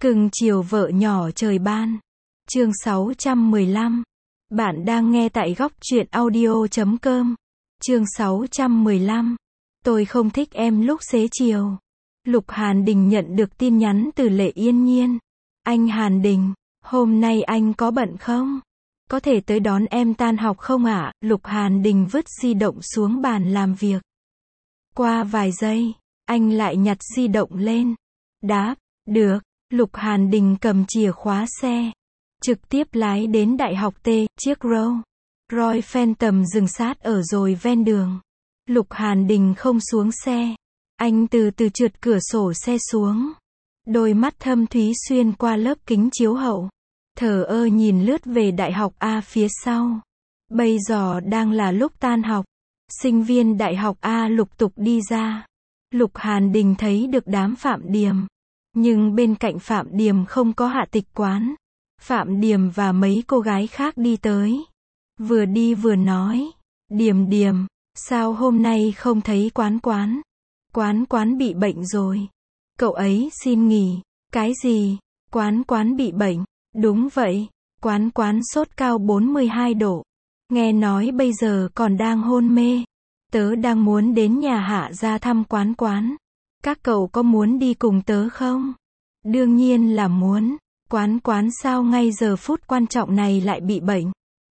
Cưng chiều vợ nhỏ trời ban. Chương 615. Bạn đang nghe tại góc truyện audio.com. Chương 615. Tôi không thích em lúc xế chiều. Lục Hàn Đình nhận được tin nhắn từ Lệ Yên Nhiên. Anh Hàn Đình, hôm nay anh có bận không? Có thể tới đón em tan học không ạ? Lục Hàn Đình vứt di động xuống bàn làm việc. Qua vài giây, anh lại nhặt di động lên. Đáp, được. Lục Hàn Đình cầm chìa khóa xe, trực tiếp lái đến Đại học T, chiếc Rolls Royce Phantom dừng sát ở rồi ven đường. Lục Hàn Đình không xuống xe. Anh từ từ trượt cửa sổ xe xuống. Đôi mắt thâm thúy xuyên qua lớp kính chiếu hậu. Thờ ơ nhìn lướt về Đại học A phía sau. Bây giờ đang là lúc tan học. Sinh viên Đại học A lục tục đi ra. Lục Hàn Đình thấy được đám Phạm Điềm. Nhưng bên cạnh Phạm Điềm không có Hạ Tịch Quán. Phạm Điềm và mấy cô gái khác đi tới. Vừa đi vừa nói. Điềm Điềm, sao hôm nay không thấy Quán Quán? Quán Quán bị bệnh rồi. Cậu ấy xin nghỉ. Cái gì? Quán Quán bị bệnh. Đúng vậy. Quán Quán sốt cao 42 độ. Nghe nói bây giờ còn đang hôn mê. Tớ đang muốn đến nhà Hạ ra thăm Quán Quán. Các cậu có muốn đi cùng tớ không? Đương nhiên là muốn. Quán Quán sao ngay giờ phút quan trọng này lại bị bệnh?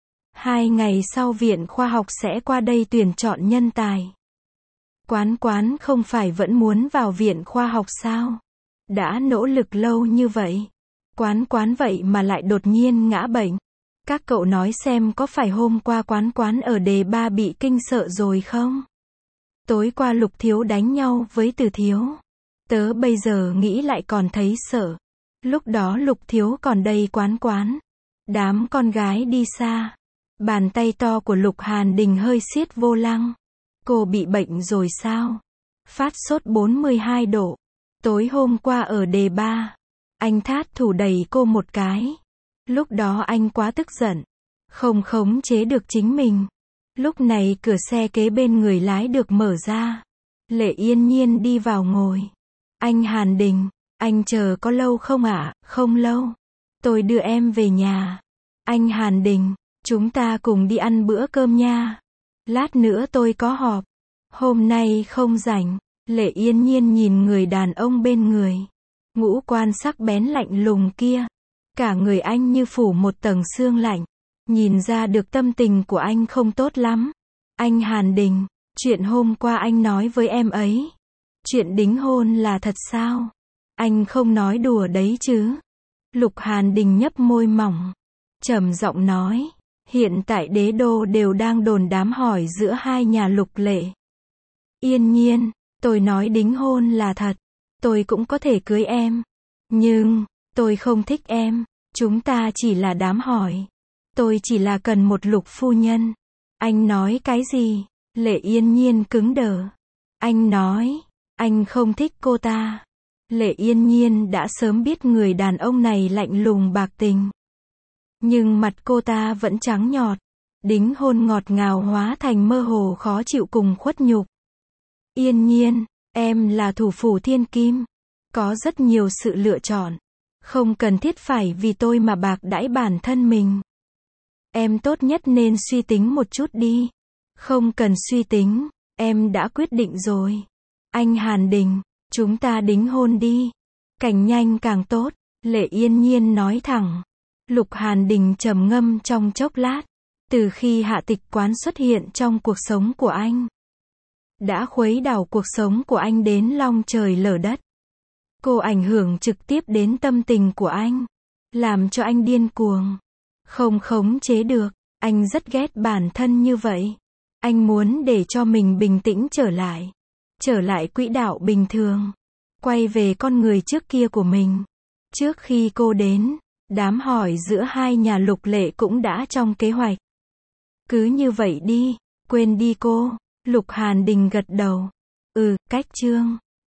2 ngày sau Viện Khoa học sẽ qua đây tuyển chọn nhân tài. Quán Quán không phải vẫn muốn vào Viện Khoa học sao? Đã nỗ lực lâu như vậy. Quán Quán vậy mà lại đột nhiên ngã bệnh. Các cậu nói xem có phải hôm qua Quán Quán ở đề 3 bị kinh sợ rồi không? Tối qua Lục Thiếu đánh nhau với Từ Thiếu. Tớ bây giờ nghĩ lại còn thấy sợ. Lúc đó Lục Thiếu còn đây Quán Quán. Đám con gái đi xa. Bàn tay to của Lục Hàn Đình hơi siết vô lăng. Cô bị bệnh rồi sao? Phát sốt 42 độ. Tối hôm qua ở đề 3. Anh thát thủ đẩy cô một cái. Lúc đó anh quá tức giận. Không khống chế được chính mình. Lúc này cửa xe kế bên người lái được mở ra. Lệ Yên Nhiên đi vào ngồi. Anh Hàn Đình, anh chờ có lâu không ạ? Không lâu. Tôi đưa em về nhà. Anh Hàn Đình, chúng ta cùng đi ăn bữa cơm nha. Lát nữa tôi có họp. Hôm nay không rảnh. Lệ Yên Nhiên nhìn người đàn ông bên người. Ngũ quan sắc bén lạnh lùng kia. Cả người anh như phủ một tầng sương lạnh. Nhìn ra được tâm tình của anh không tốt lắm. Anh Hàn Đình, chuyện hôm qua anh nói với em ấy. Chuyện đính hôn là thật sao? Anh không nói đùa đấy chứ? Lục Hàn Đình nhấp môi mỏng. Trầm giọng nói. Hiện tại đế đô đều đang đồn đám hỏi giữa hai nhà Lục Lệ. Yên Nhiên, tôi nói đính hôn là thật. Tôi cũng có thể cưới em. Nhưng, tôi không thích em. Chúng ta chỉ là đám hỏi. Tôi chỉ là cần một Lục phu nhân. Anh nói cái gì? Lệ Yên Nhiên cứng đờ. Anh nói, anh không thích cô ta. Lệ Yên Nhiên đã sớm biết người đàn ông này lạnh lùng bạc tình. Nhưng mặt cô ta vẫn trắng nhọt. Đính hôn ngọt ngào hóa thành mơ hồ khó chịu cùng khuất nhục. Yên Nhiên, em là thủ phủ thiên kim. Có rất nhiều sự lựa chọn. Không cần thiết phải vì tôi mà bạc đãi bản thân mình. Em tốt nhất nên suy tính một chút đi. Không cần suy tính, em đã quyết định rồi. Anh Hàn Đình, chúng ta đính hôn đi. Càng nhanh càng tốt, Lệ Yên Nhiên nói thẳng. Lục Hàn Đình trầm ngâm trong chốc lát. Từ khi Hạ Tịch Quán xuất hiện trong cuộc sống của anh, đã khuấy đảo cuộc sống của anh đến long trời lở đất. Cô ảnh hưởng trực tiếp đến tâm tình của anh. Làm cho anh điên cuồng. Không khống chế được. Anh rất ghét bản thân như vậy. Anh muốn để cho mình bình tĩnh trở lại. Trở lại quỹ đạo bình thường. Quay về con người trước kia của mình. Trước khi cô đến, đám hỏi giữa hai nhà Lục Lệ cũng đã trong kế hoạch. Cứ như vậy đi. Quên đi cô. Lục Hàn Đình gật đầu. Cách chương.